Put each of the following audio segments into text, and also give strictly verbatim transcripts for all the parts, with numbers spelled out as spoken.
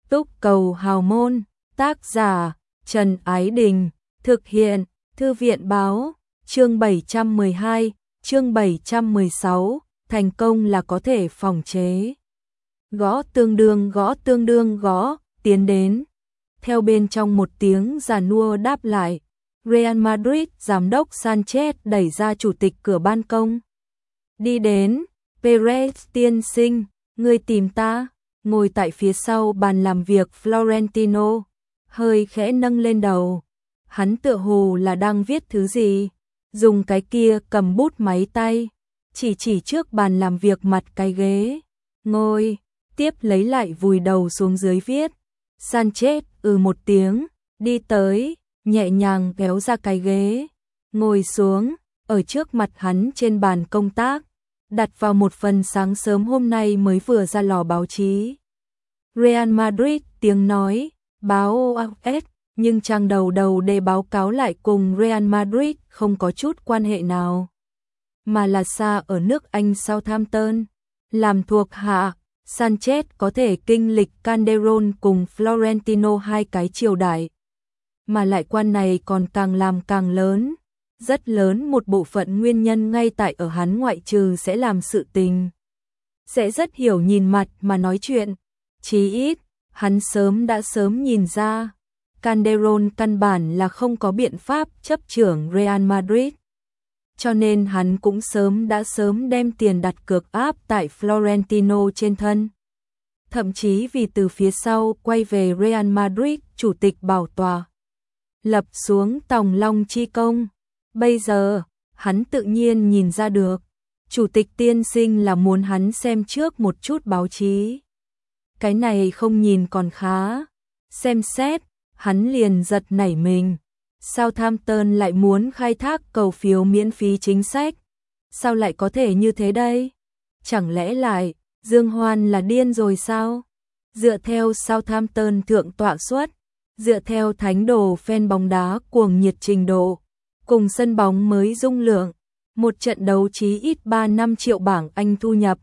Túc Cầu Hào Môn, tác giả Trần Ái Đình, thực hiện Thư viện Báo, chương bảy trăm mười hai, chương bảy trăm mười sáu, thành công là có thể phòng chế. Gõ tương đương gõ tương đương gõ, tiến đến. Theo bên trong một tiếng già nua đáp lại, Real Madrid giám đốc Sanchez đẩy ra chủ tịch cửa ban công. Đi đến, Perez tiên sinh, ngươi tìm ta. Ngồi tại phía sau bàn làm việc Florentino, hơi khẽ nâng lên đầu. Hắn tựa hồ là đang viết thứ gì, dùng cái kia cầm bút máy tay, chỉ chỉ trước bàn làm việc mặt cái ghế. Ngồi, tiếp lấy lại vùi đầu xuống dưới viết. Sanchez ừ một tiếng, đi tới, nhẹ nhàng kéo ra cái ghế, ngồi xuống, ở trước mặt hắn trên bàn công tác, đặt vào một phần sáng sớm hôm nay mới vừa ra lò báo chí. Real Madrid tiếng nói, báo a ét, nhưng trang đầu đầu để báo cáo lại cùng Real Madrid không có chút quan hệ nào, mà là xa ở nước Anh Southampton, làm thuộc hạ. Sanchez có thể kinh lịch Calderón cùng Florentino hai cái triều đại, mà lại quan này còn càng làm càng lớn, rất lớn một bộ phận nguyên nhân ngay tại ở hắn ngoại trừ sẽ làm sự tình, sẽ rất hiểu nhìn mặt mà nói chuyện. Chí ít, hắn sớm đã sớm nhìn ra, Calderón căn bản là không có biện pháp chấp trưởng Real Madrid. Cho nên hắn cũng sớm đã sớm đem tiền đặt cược áp tại Florentino trên thân. Thậm chí vì từ phía sau quay về Real Madrid chủ tịch bảo tòa, lập xuống tòng long chi công. Bây giờ, hắn tự nhiên nhìn ra được, chủ tịch tiên sinh là muốn hắn xem trước một chút báo chí. Cái này không nhìn còn khá, xem xét, hắn liền giật nảy mình. Southampton lại muốn khai thác cầu phiếu miễn phí chính sách. Sao lại có thể như thế đây? Chẳng lẽ lại, Dương Hoan là điên rồi sao? Dựa theo Southampton thượng tọa suất, dựa theo thánh đồ fan bóng đá cuồng nhiệt trình độ, cùng sân bóng mới dung lượng, một trận đấu chí ít ba năm triệu bảng Anh thu nhập.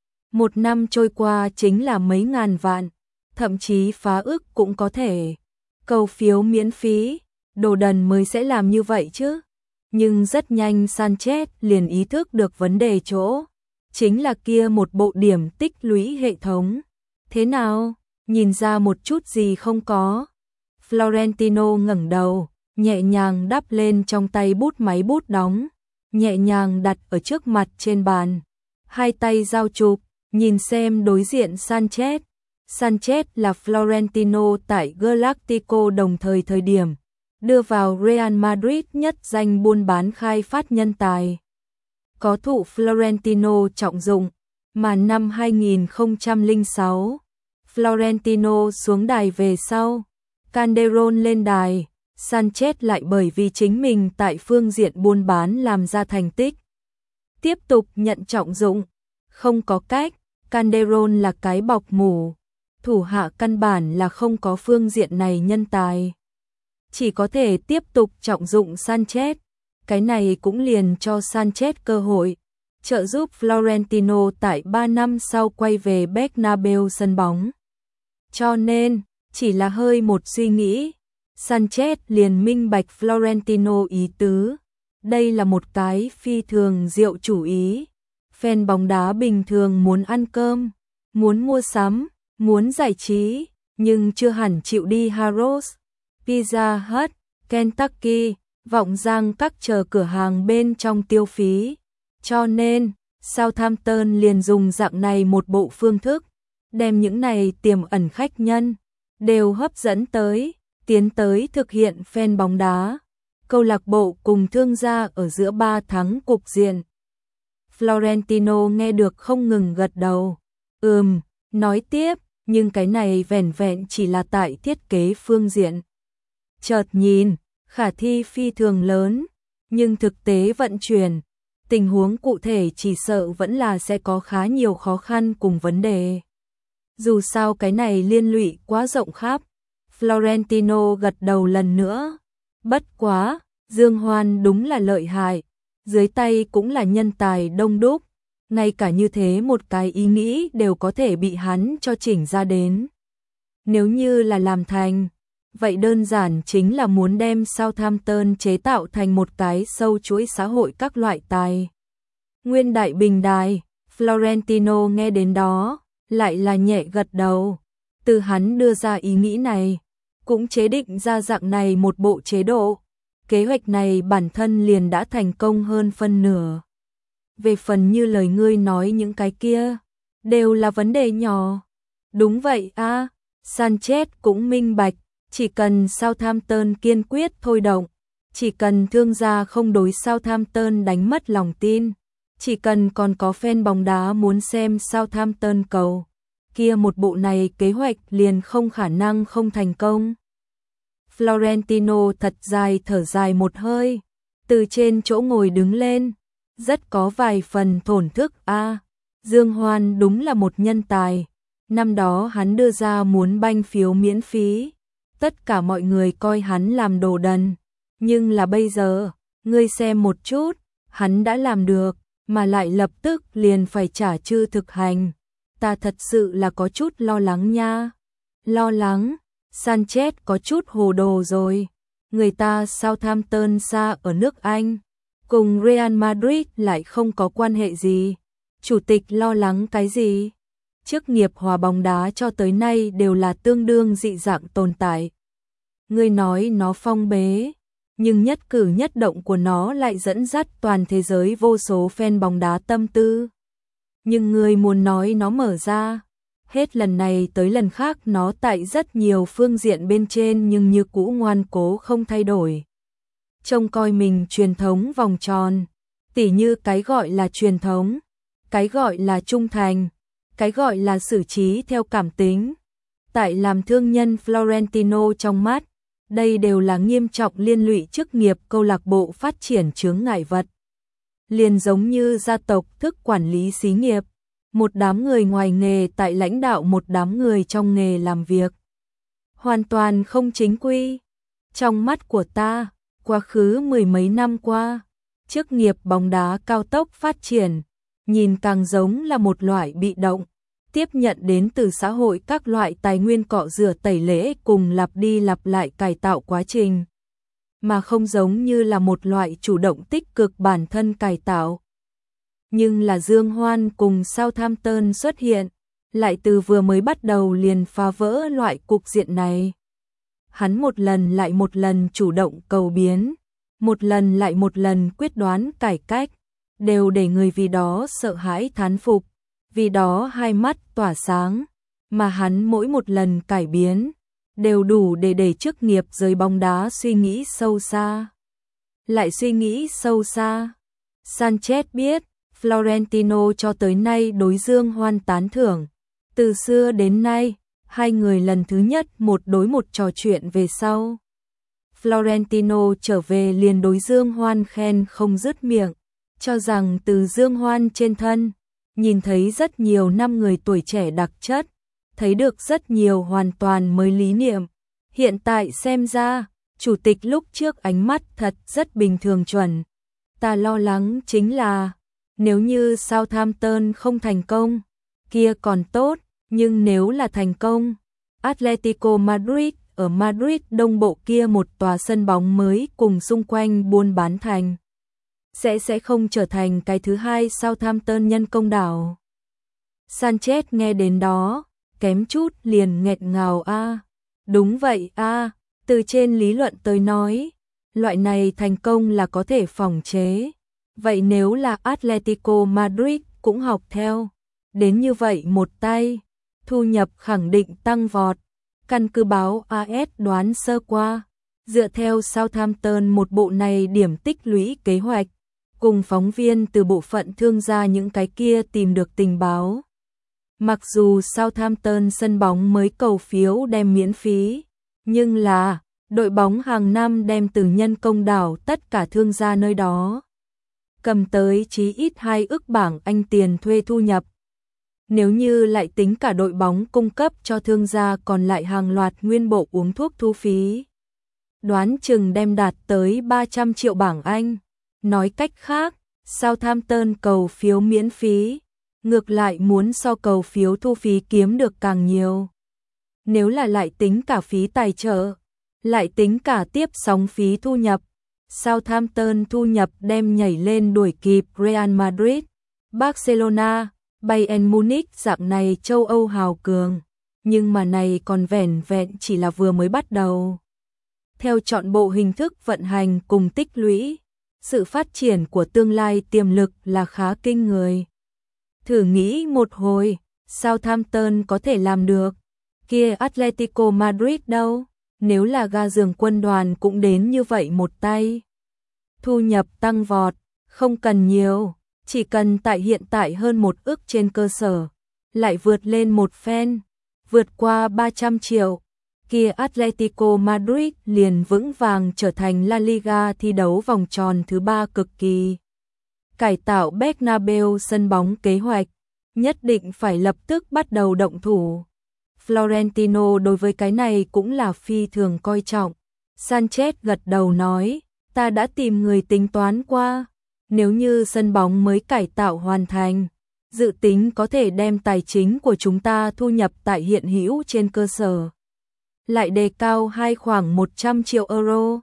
Một năm trôi qua chính là mấy ngàn vạn, thậm chí phá ức cũng có thể. Cầu phiếu miễn phí, đồ đần mới sẽ làm như vậy chứ. Nhưng rất nhanh Sanchez liền ý thức được vấn đề chỗ, chính là kia một bộ điểm tích lũy hệ thống. Thế nào, nhìn ra một chút gì không có? Florentino ngẩng đầu, nhẹ nhàng đắp lên trong tay bút máy bút đóng, nhẹ nhàng đặt ở trước mặt trên bàn, hai tay giao chụp, nhìn xem đối diện Sanchez. Sanchez là Florentino tại Galactico đồng thời thời điểm đưa vào Real Madrid nhất danh buôn bán khai phát nhân tài, có thụ Florentino trọng dụng, mà năm hai nghìn không trăm lẻ sáu, Florentino xuống đài về sau, Calderón lên đài, Sanchez lại bởi vì chính mình tại phương diện buôn bán làm ra thành tích, tiếp tục nhận trọng dụng. Không có cách, Calderón là cái bọc mủ, thủ hạ căn bản là không có phương diện này nhân tài, chỉ có thể tiếp tục trọng dụng Sanchez. Cái này cũng liền cho Sanchez cơ hội, trợ giúp Florentino tại ba năm sau quay về Bernabeu sân bóng. Cho nên, chỉ là hơi một suy nghĩ, Sanchez liền minh bạch Florentino ý tứ. Đây là một cái phi thường diệu chủ ý. Fan bóng đá bình thường muốn ăn cơm, muốn mua sắm, muốn giải trí, nhưng chưa hẳn chịu đi Harrods, Pizza Hut, Kentucky, Vọng Giang các chờ cửa hàng bên trong tiêu phí. Cho nên, Southampton liền dùng dạng này một bộ phương thức, đem những này tiềm ẩn khách nhân đều hấp dẫn tới, tiến tới thực hiện fan bóng đá, câu lạc bộ cùng thương gia ở giữa ba thắng cục diện. Florentino nghe được không ngừng gật đầu. Ừm, nói tiếp, nhưng cái này vẻn vẹn chỉ là tại thiết kế phương diện. Chợt nhìn, khả thi phi thường lớn, nhưng thực tế vận chuyển, tình huống cụ thể chỉ sợ vẫn là sẽ có khá nhiều khó khăn cùng vấn đề. Dù sao cái này liên lụy quá rộng khắp. Florentino gật đầu lần nữa. Bất quá, Dương Hoan đúng là lợi hại, dưới tay cũng là nhân tài đông đúc, ngay cả như thế một cái ý nghĩ đều có thể bị hắn cho chỉnh ra đến. Nếu như là làm thành, vậy đơn giản chính là muốn đem Southampton chế tạo thành một cái sâu chuỗi xã hội các loại tài. Nguyên đại bình đài, Florentino nghe đến đó, lại là nhẹ gật đầu. Từ hắn đưa ra ý nghĩ này, cũng chế định ra dạng này một bộ chế độ. Kế hoạch này bản thân liền đã thành công hơn phân nửa. Về phần như lời ngươi nói những cái kia, đều là vấn đề nhỏ. Đúng vậy a, à, Sanchez cũng minh bạch, chỉ cần Southampton kiên quyết thôi động, chỉ cần thương gia không đối Southampton đánh mất lòng tin, chỉ cần còn có fan bóng đá muốn xem Southampton cầu, kia một bộ này kế hoạch liền không khả năng không thành công. Florentino thật dài thở dài một hơi, từ trên chỗ ngồi đứng lên, rất có vài phần thổn thức a. À, Dương Hoan đúng là một nhân tài. Năm đó hắn đưa ra muốn banh phiếu miễn phí, tất cả mọi người coi hắn làm đồ đần, nhưng là bây giờ, ngươi xem một chút, hắn đã làm được, mà lại lập tức liền phải trả chư thực hành. Ta thật sự là có chút lo lắng nha. Lo lắng? Sanchez có chút hồ đồ rồi. Người ta Southampton xa ở nước Anh, cùng Real Madrid lại không có quan hệ gì. Chủ tịch lo lắng cái gì? Chức nghiệp hòa bóng đá cho tới nay đều là tương đương dị dạng tồn tại. Ngươi nói nó phong bế, nhưng nhất cử nhất động của nó lại dẫn dắt toàn thế giới vô số fan bóng đá tâm tư. Nhưng ngươi muốn nói nó mở ra, hết lần này tới lần khác nó tại rất nhiều phương diện bên trên nhưng như cũ ngoan cố không thay đổi. Trông coi mình truyền thống vòng tròn, tỉ như cái gọi là truyền thống, cái gọi là trung thành, cái gọi là xử trí theo cảm tính. Tại làm thương nhân Florentino trong mắt, đây đều là nghiêm trọng liên lụy chức nghiệp câu lạc bộ phát triển chướng ngại vật. Liền giống như gia tộc thức quản lý xí nghiệp, một đám người ngoài nghề tại lãnh đạo một đám người trong nghề làm việc. Hoàn toàn không chính quy. Trong mắt của ta, quá khứ mười mấy năm qua, chức nghiệp bóng đá cao tốc phát triển, nhìn càng giống là một loại bị động, tiếp nhận đến từ xã hội các loại tài nguyên cọ rửa tẩy lễ cùng lặp đi lặp lại cải tạo quá trình, mà không giống như là một loại chủ động tích cực bản thân cải tạo. Nhưng là Dương Hoan cùng Southampton xuất hiện, lại từ vừa mới bắt đầu liền phá vỡ loại cục diện này. Hắn một lần lại một lần chủ động cầu biến, một lần lại một lần quyết đoán cải cách, đều để người vì đó sợ hãi thán phục, vì đó hai mắt tỏa sáng, mà hắn mỗi một lần cải biến, đều đủ để để chức nghiệp giới bóng đá suy nghĩ sâu xa. Lại suy nghĩ sâu xa. Sanchez biết, Florentino cho tới nay đối Dương Hoan tán thưởng. Từ xưa đến nay, hai người lần thứ nhất một đối một trò chuyện về sau. Florentino trở về liền đối Dương Hoan khen không dứt miệng, cho rằng từ Dương Hoan trên thân, nhìn thấy rất nhiều năm người tuổi trẻ đặc chất, thấy được rất nhiều hoàn toàn mới lý niệm. Hiện tại xem ra, chủ tịch lúc trước ánh mắt thật rất bình thường chuẩn. Ta lo lắng chính là, nếu như Southampton không thành công, kia còn tốt, nhưng nếu là thành công, Atletico Madrid ở Madrid Đông Bộ kia một tòa sân bóng mới cùng xung quanh buôn bán thành, sẽ sẽ không trở thành cái thứ hai Southampton nhân công đảo. Sanchez nghe đến đó, kém chút liền nghẹt ngào a. À, đúng vậy a, à, từ trên lý luận tới nói, loại này thành công là có thể phòng chế. Vậy nếu là Atletico Madrid cũng học theo, đến như vậy một tay, thu nhập khẳng định tăng vọt. Căn cứ báo a ét đoán sơ qua, dựa theo Southampton một bộ này điểm tích lũy kế hoạch, cùng phóng viên từ bộ phận thương gia những cái kia tìm được tình báo. Mặc dù Southampton sân bóng mới cầu phiếu đem miễn phí, nhưng là đội bóng hàng năm đem từ nhân công đảo tất cả thương gia nơi đó, cầm tới chí ít hai ức bảng Anh tiền thuê thu nhập. Nếu như lại tính cả đội bóng cung cấp cho thương gia còn lại hàng loạt nguyên bộ uống thuốc thu phí, đoán chừng đem đạt tới ba trăm triệu bảng Anh. Nói cách khác, Southampton cầu phiếu miễn phí, ngược lại muốn so cầu phiếu thu phí kiếm được càng nhiều. nếu là lại tính cả phí tài trợ, lại tính cả tiếp sóng phí thu nhập, Southampton thu nhập đem nhảy lên đuổi kịp Real Madrid, Barcelona, Bayern Munich dạng này châu Âu hào cường, nhưng mà này còn vẻn vẹn chỉ là vừa mới bắt đầu. Theo trọn bộ hình thức vận hành cùng tích lũy, sự phát triển của tương lai tiềm lực là khá kinh người. Thử nghĩ một hồi, Southampton có thể làm được, kia Atletico Madrid đâu, nếu là ga giường quân đoàn cũng đến như vậy một tay. Thu nhập tăng vọt, không cần nhiều, chỉ cần tại hiện tại hơn một ức trên cơ sở, lại vượt lên một phen, vượt qua ba trăm triệu, kia Atletico Madrid liền vững vàng trở thành La Liga thi đấu vòng tròn thứ ba cực kỳ. Cải tạo Bernabeu sân bóng kế hoạch, nhất định phải lập tức bắt đầu động thủ. Florentino đối với cái này cũng là phi thường coi trọng. Sanchez gật đầu nói, ta đã tìm người tính toán qua, nếu như sân bóng mới cải tạo hoàn thành, dự tính có thể đem tài chính của chúng ta thu nhập tại hiện hữu trên cơ sở lại đề cao hai khoảng một trăm triệu euro.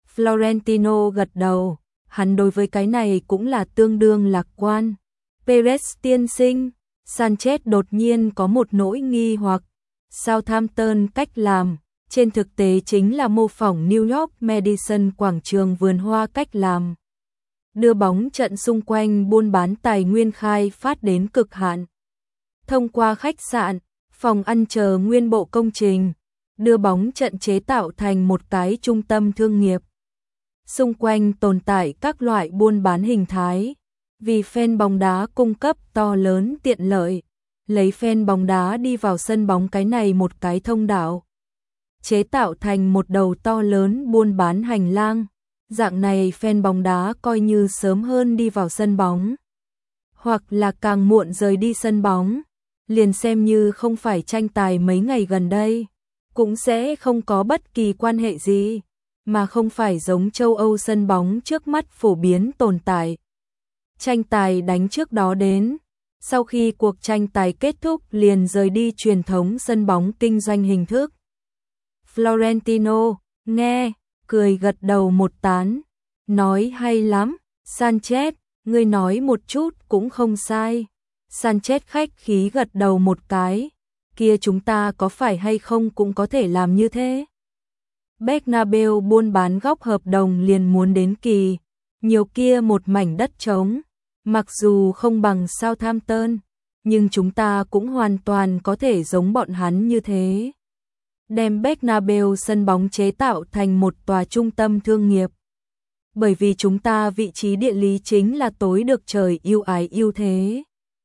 Florentino gật đầu, hắn đối với cái này cũng là tương đương lạc quan. Perez tiên sinh, Sanchez đột nhiên có một nỗi nghi hoặc. Southampton cách làm, trên thực tế chính là mô phỏng New York Madison quảng trường vườn hoa cách làm. Đưa bóng trận xung quanh buôn bán tài nguyên khai phát đến cực hạn. Thông qua khách sạn, phòng ăn chờ nguyên bộ công trình, đưa bóng trận chế tạo thành một cái trung tâm thương nghiệp. Xung quanh tồn tại các loại buôn bán hình thái, vì fan bóng đá cung cấp to lớn tiện lợi, lấy fan bóng đá đi vào sân bóng cái này một cái thông đạo, chế tạo thành một đầu to lớn buôn bán hành lang. Dạng này fan bóng đá coi như sớm hơn đi vào sân bóng, hoặc là càng muộn rời đi sân bóng, liền xem như không phải tranh tài mấy ngày gần đây, cũng sẽ không có bất kỳ quan hệ gì, mà không phải giống châu Âu sân bóng trước mắt phổ biến tồn tại. Tranh tài đánh trước đó đến, sau khi cuộc tranh tài kết thúc liền rời đi truyền thống sân bóng kinh doanh hình thức. Florentino, nghe, cười gật đầu một tán, nói hay lắm, Sanchez, ngươi nói một chút cũng không sai. Sanchez khách khí gật đầu một cái, kia chúng ta có phải hay không cũng có thể làm như thế. Bernabeu buôn bán góc hợp đồng liền muốn đến kỳ, nhiều kia một mảnh đất trống, mặc dù không bằng Southampton, nhưng chúng ta cũng hoàn toàn có thể giống bọn hắn như thế. Đem Bernabeu sân bóng chế tạo thành một tòa trung tâm thương nghiệp. Bởi vì chúng ta vị trí địa lý chính là tối được trời yêu ái yêu thế.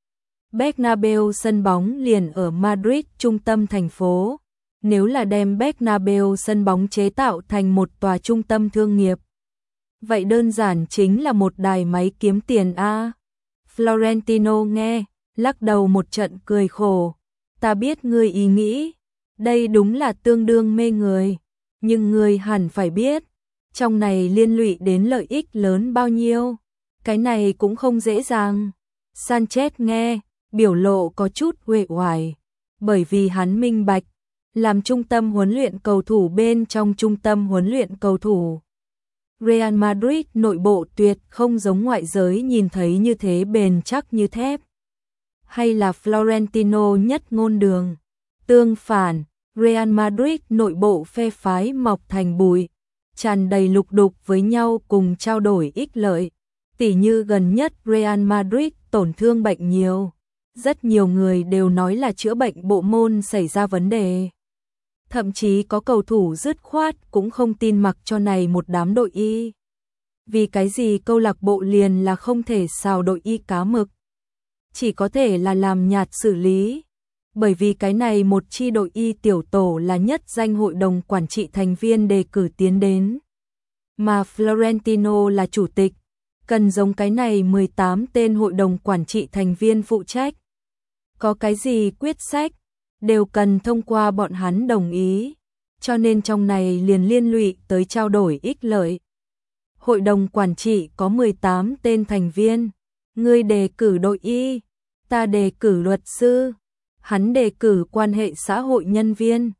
Bernabeu sân bóng liền ở Madrid trung tâm thành phố. Nếu là đem Bernabeu sân bóng chế tạo thành một tòa trung tâm thương nghiệp, vậy đơn giản chính là một đài máy kiếm tiền a. Florentino nghe, lắc đầu một trận cười khổ. Ta biết ngươi ý nghĩ, đây đúng là tương đương mê người, nhưng ngươi hẳn phải biết, trong này liên lụy đến lợi ích lớn bao nhiêu, cái này cũng không dễ dàng. Sanchez nghe, biểu lộ có chút uể oải, bởi vì hắn minh bạch, làm trung tâm huấn luyện cầu thủ bên trong trung tâm huấn luyện cầu thủ. Real Madrid nội bộ tuyệt không giống ngoại giới nhìn thấy như thế bền chắc như thép. Hay là Florentino nhất ngôn đường. Tương phản, Real Madrid nội bộ phe phái mọc thành bụi, tràn đầy lục đục với nhau cùng trao đổi ích lợi. Tỉ như gần nhất Real Madrid tổn thương bệnh nhiều, rất nhiều người đều nói là chữa bệnh bộ môn xảy ra vấn đề. Thậm chí có cầu thủ dứt khoát cũng không tin mặc cho này một đám đội y. Vì cái gì câu lạc bộ liền là không thể xào đội y cá mực, chỉ có thể là làm nhạt xử lý. Bởi vì cái này một chi đội y tiểu tổ là nhất danh hội đồng quản trị thành viên đề cử tiến đến. Mà Florentino là chủ tịch, cần giống cái này mười tám tên hội đồng quản trị thành viên phụ trách. Có cái gì quyết sách, đều cần thông qua bọn hắn đồng ý, cho nên trong này liền liên lụy tới trao đổi ích lợi. Hội đồng quản trị có mười tám tên thành viên, ngươi đề cử đội y, ta đề cử luật sư, hắn đề cử quan hệ xã hội nhân viên,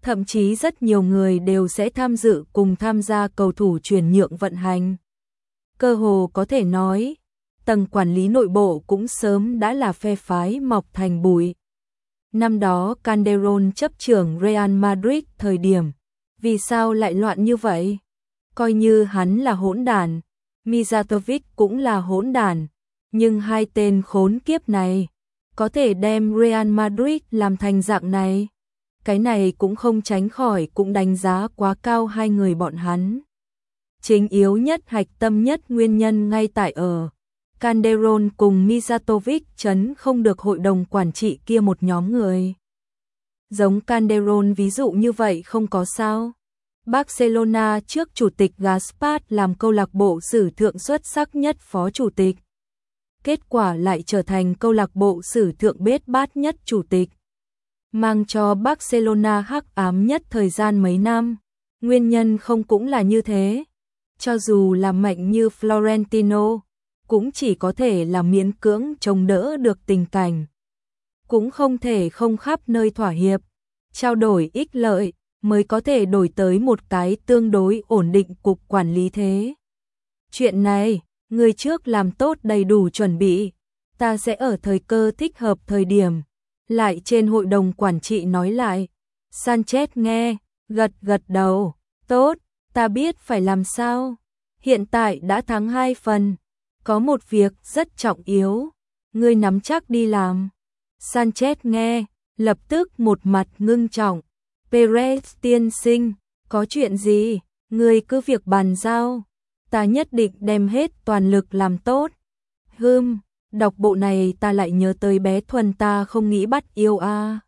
thậm chí rất nhiều người đều sẽ tham dự cùng tham gia cầu thủ chuyển nhượng vận hành. Cơ hồ có thể nói, tầng quản lý nội bộ cũng sớm đã là phe phái mọc thành bụi. Năm đó Calderón chấp trưởng Real Madrid thời điểm, vì sao lại loạn như vậy? Coi như hắn là hỗn đản, Mijatovic cũng là hỗn đản, nhưng hai tên khốn kiếp này có thể đem Real Madrid làm thành dạng này. Cái này cũng không tránh khỏi cũng đánh giá quá cao hai người bọn hắn. Chính yếu nhất hạch tâm nhất nguyên nhân ngay tại ở Calderón cùng Mijatovic chấn không được hội đồng quản trị kia một nhóm người. Giống Calderón ví dụ như vậy không có sao. Barcelona trước chủ tịch Gaspart làm câu lạc bộ sử thượng xuất sắc nhất phó chủ tịch. Kết quả lại trở thành câu lạc bộ sử thượng bết bát nhất chủ tịch. Mang cho Barcelona hắc ám nhất thời gian mấy năm. Nguyên nhân không cũng là như thế. Cho dù là mạnh như Florentino, cũng chỉ có thể là miễn cưỡng chống đỡ được tình cảnh. Cũng không thể không khắp nơi thỏa hiệp, trao đổi ích lợi, mới có thể đổi tới một cái tương đối ổn định cục quản lý thế. Chuyện này, người trước làm tốt đầy đủ chuẩn bị, ta sẽ ở thời cơ thích hợp thời điểm. Lại trên hội đồng quản trị nói lại, Sanchez nghe, gật gật đầu, tốt, ta biết phải làm sao. Hiện tại đã thắng hai phần, có một việc rất trọng yếu, ngươi nắm chắc đi làm. Sanchez nghe, lập tức một mặt ngưng trọng, Perez tiên sinh, có chuyện gì, ngươi cứ việc bàn giao, ta nhất định đem hết toàn lực làm tốt. Hừm, đọc bộ này ta lại nhớ tới bé Thuần ta không nghĩ bắt yêu a. À.